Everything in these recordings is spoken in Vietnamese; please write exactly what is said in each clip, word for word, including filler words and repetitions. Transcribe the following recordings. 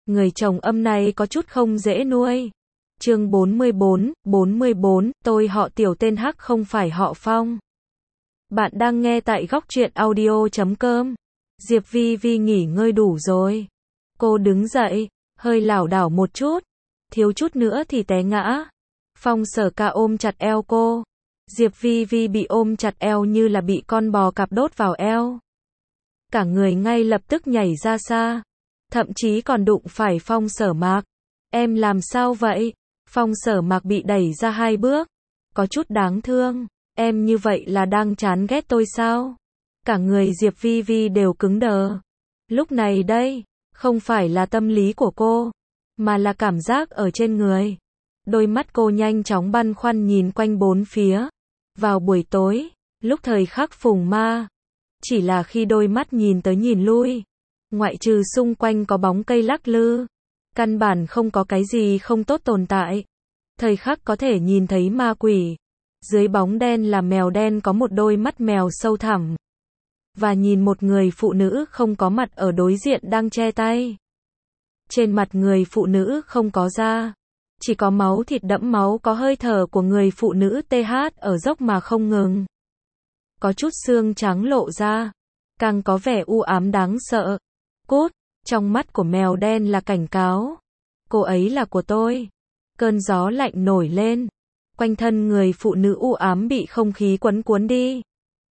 Người chồng âm này có chút không dễ nuôi. Chương bốn mươi bốn, bốn mươi bốn, tôi họ Tiểu tên Hắc không phải họ Phong. Bạn đang nghe tại góc truyện audio chấm com. Diệp Vi Vi nghỉ ngơi đủ rồi. Cô đứng dậy, hơi lảo đảo một chút, thiếu chút nữa thì té ngã. Phong Sở Ca ôm chặt eo cô. Diệp Vi Vi bị ôm chặt eo như là bị con bò cạp đốt vào eo. Cả người ngay lập tức nhảy ra xa, thậm chí còn đụng phải Phong Sở Mạc. Em làm sao vậy? Phong Sở Mạc bị đẩy ra hai bước, có chút đáng thương. Em như vậy là đang chán ghét tôi sao? Cả người Diệp Vi Vi đều cứng đờ. Lúc này đây, không phải là tâm lý của cô, mà là cảm giác ở trên người. Đôi mắt cô nhanh chóng băn khoăn nhìn quanh bốn phía. Vào buổi tối, lúc thời khắc phùng ma, chỉ là khi đôi mắt nhìn tới nhìn lui, ngoại trừ xung quanh có bóng cây lắc lư, căn bản không có cái gì không tốt tồn tại. Thời khắc có thể nhìn thấy ma quỷ. Dưới bóng đen là mèo đen có một đôi mắt mèo sâu thẳm. Và nhìn một người phụ nữ không có mặt ở đối diện đang che tay. Trên mặt người phụ nữ không có da, chỉ có máu thịt đẫm máu, có hơi thở của người phụ nữ tê hát ở dốc mà không ngừng. Có chút xương trắng lộ ra, càng có vẻ u ám đáng sợ. Cút, trong mắt của mèo đen là cảnh cáo. Cô ấy là của tôi. Cơn gió lạnh nổi lên, quanh thân người phụ nữ u ám bị không khí quấn cuốn đi.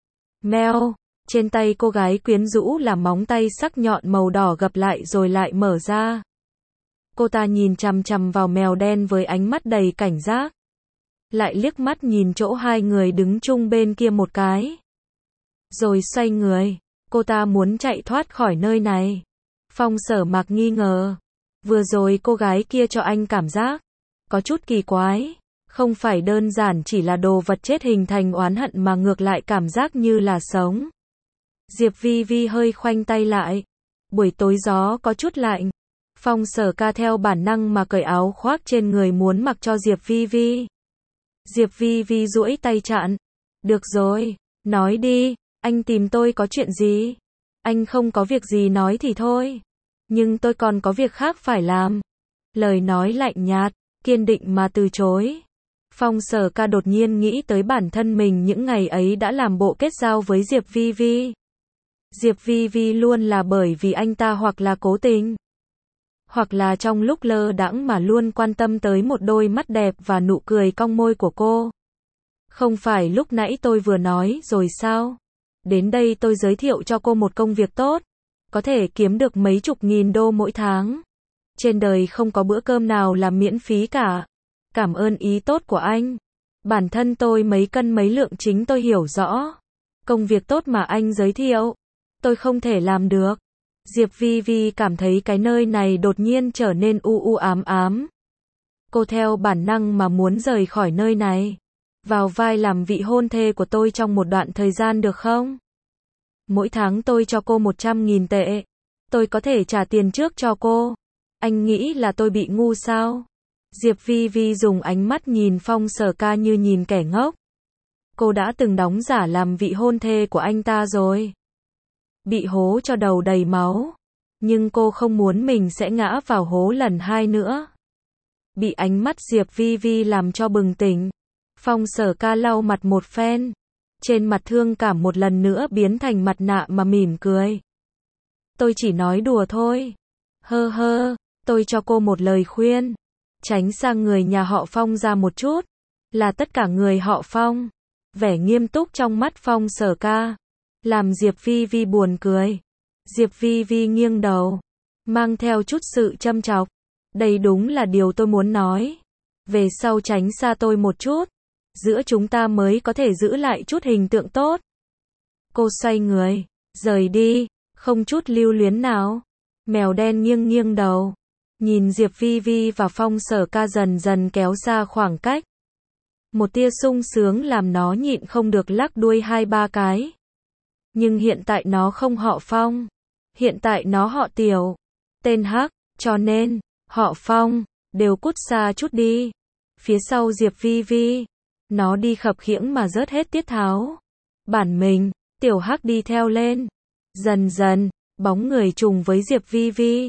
Mèo, trên tay cô gái quyến rũ là móng tay sắc nhọn màu đỏ gập lại rồi lại mở ra. Cô ta nhìn chằm chằm vào mèo đen với ánh mắt đầy cảnh giác. Lại liếc mắt nhìn chỗ hai người đứng chung bên kia một cái. Rồi xoay người, cô ta muốn chạy thoát khỏi nơi này. Phong Sở Mạc nghi ngờ. Vừa rồi cô gái kia cho anh cảm giác có chút kỳ quái. Không phải đơn giản chỉ là đồ vật chết hình thành oán hận mà ngược lại cảm giác như là sống. Diệp Vi Vi hơi khoanh tay lại. Buổi tối gió có chút lạnh. Phong Sở Ca theo bản năng mà cởi áo khoác trên người muốn mặc cho Diệp Vi Vi. Diệp Vi Vi duỗi tay chặn. Được rồi, nói đi, anh tìm tôi có chuyện gì? Anh không có việc gì nói thì thôi. Nhưng tôi còn có việc khác phải làm. Lời nói lạnh nhạt, kiên định mà từ chối. Phong Sở Ca đột nhiên nghĩ tới bản thân mình những ngày ấy đã làm bộ kết giao với Diệp Vi Vi. Diệp Vi Vi luôn là bởi vì anh ta hoặc là cố tình, hoặc là trong lúc lơ đãng mà luôn quan tâm tới một đôi mắt đẹp và nụ cười cong môi của cô. Không phải lúc nãy tôi vừa nói rồi sao? Đến đây tôi giới thiệu cho cô một công việc tốt, có thể kiếm được mấy chục nghìn đô mỗi tháng. Trên đời không có bữa cơm nào là miễn phí cả. Cảm ơn ý tốt của anh. Bản thân tôi mấy cân mấy lượng chính tôi hiểu rõ. Công việc tốt mà anh giới thiệu, tôi không thể làm được. Diệp Vi Vi cảm thấy cái nơi này đột nhiên trở nên u u ám ám. Cô theo bản năng mà muốn rời khỏi nơi này. Vào vai làm vị hôn thê của tôi trong một đoạn thời gian được không? Mỗi tháng tôi cho cô một trăm nghìn tệ. Tôi có thể trả tiền trước cho cô. Anh nghĩ là tôi bị ngu sao? Diệp Vi Vi dùng ánh mắt nhìn Phong Sở Ca như nhìn kẻ ngốc. Cô đã từng đóng giả làm vị hôn thê của anh ta rồi. Bị hố cho đầu đầy máu. Nhưng cô không muốn mình sẽ ngã vào hố lần hai nữa. Bị ánh mắt Diệp Vi Vi làm cho bừng tỉnh. Phong Sở Ca lau mặt một phen. Trên mặt thương cảm một lần nữa biến thành mặt nạ mà mỉm cười. Tôi chỉ nói đùa thôi. Hơ hơ, tôi cho cô một lời khuyên. Tránh sang người nhà họ Phong ra một chút. Là tất cả người họ Phong. Vẻ nghiêm túc trong mắt Phong Sở Ca làm Diệp Vi Vi buồn cười. Diệp Vi Vi nghiêng đầu, mang theo chút sự châm chọc. Đây đúng là điều tôi muốn nói. Về sau tránh xa tôi một chút. Giữa chúng ta mới có thể giữ lại chút hình tượng tốt. Cô xoay người, rời đi, không chút lưu luyến nào. Mèo đen nghiêng nghiêng đầu, nhìn Diệp Vi Vi và Phong Sở Ca dần dần kéo xa khoảng cách. Một tia sung sướng làm nó nhịn không được lắc đuôi hai ba cái. Nhưng hiện tại nó không họ Phong. Hiện tại nó họ Tiểu. Tên Hắc, cho nên, họ Phong, đều cút xa chút đi. Phía sau Diệp Vi Vi, nó đi khập khiễng mà rớt hết tiết tháo. Bản mình, Tiểu Hắc đi theo lên. Dần dần, bóng người trùng với Diệp Vi Vi.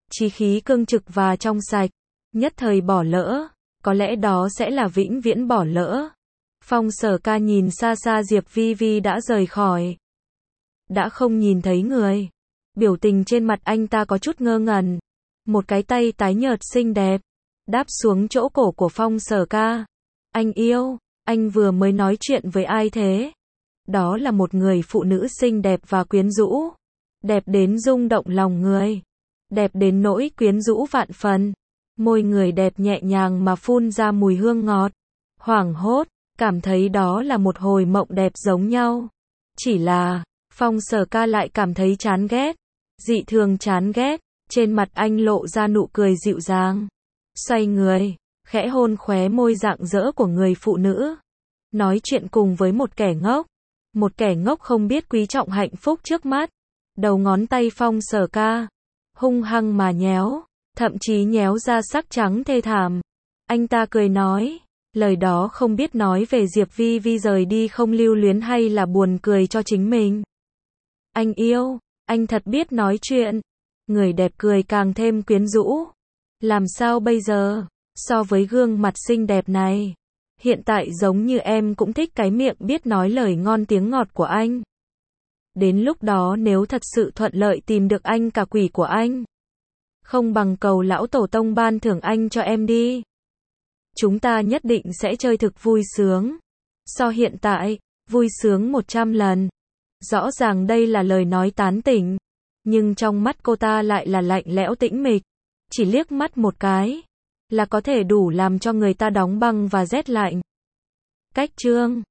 Chí khí cương trực và trong sạch. Nhất thời bỏ lỡ, có lẽ đó sẽ là vĩnh viễn bỏ lỡ. Phong Sở Ca nhìn xa xa Diệp Vi Vi đã rời khỏi. Đã không nhìn thấy người. Biểu tình trên mặt anh ta có chút ngơ ngẩn. Một cái tay tái nhợt xinh đẹp đáp xuống chỗ cổ của Phong Sở Ca. Anh yêu, anh vừa mới nói chuyện với ai thế? Đó là một người phụ nữ xinh đẹp và quyến rũ. Đẹp đến rung động lòng người. Đẹp đến nỗi quyến rũ vạn phần. Môi người đẹp nhẹ nhàng mà phun ra mùi hương ngọt. Hoảng hốt, cảm thấy đó là một hồi mộng đẹp giống nhau. Chỉ là, Phong Sở Ca lại cảm thấy chán ghét. Dị thường chán ghét. Trên mặt anh lộ ra nụ cười dịu dàng. Xoay người, khẽ hôn khóe môi rạng rỡ của người phụ nữ. Nói chuyện cùng với một kẻ ngốc. Một kẻ ngốc không biết quý trọng hạnh phúc trước mắt. Đầu ngón tay Phong Sở Ca hung hăng mà nhéo, thậm chí nhéo ra sắc trắng thê thảm. Anh ta cười nói, lời đó không biết nói về Diệp Vi Vi rời đi không lưu luyến hay là buồn cười cho chính mình. Anh yêu, anh thật biết nói chuyện. Người đẹp cười càng thêm quyến rũ. Làm sao bây giờ? So với gương mặt xinh đẹp này, hiện tại giống như em cũng thích cái miệng biết nói lời ngon tiếng ngọt của anh. Đến lúc đó nếu thật sự thuận lợi tìm được anh cả quỷ của anh, không bằng cầu lão tổ tông ban thưởng anh cho em đi. Chúng ta nhất định sẽ chơi thực vui sướng. So hiện tại, vui sướng một trăm lần. Rõ ràng đây là lời nói tán tỉnh, nhưng trong mắt cô ta lại là lạnh lẽo tĩnh mịch. Chỉ liếc mắt một cái, là có thể đủ làm cho người ta đóng băng và rét lạnh. Cách chương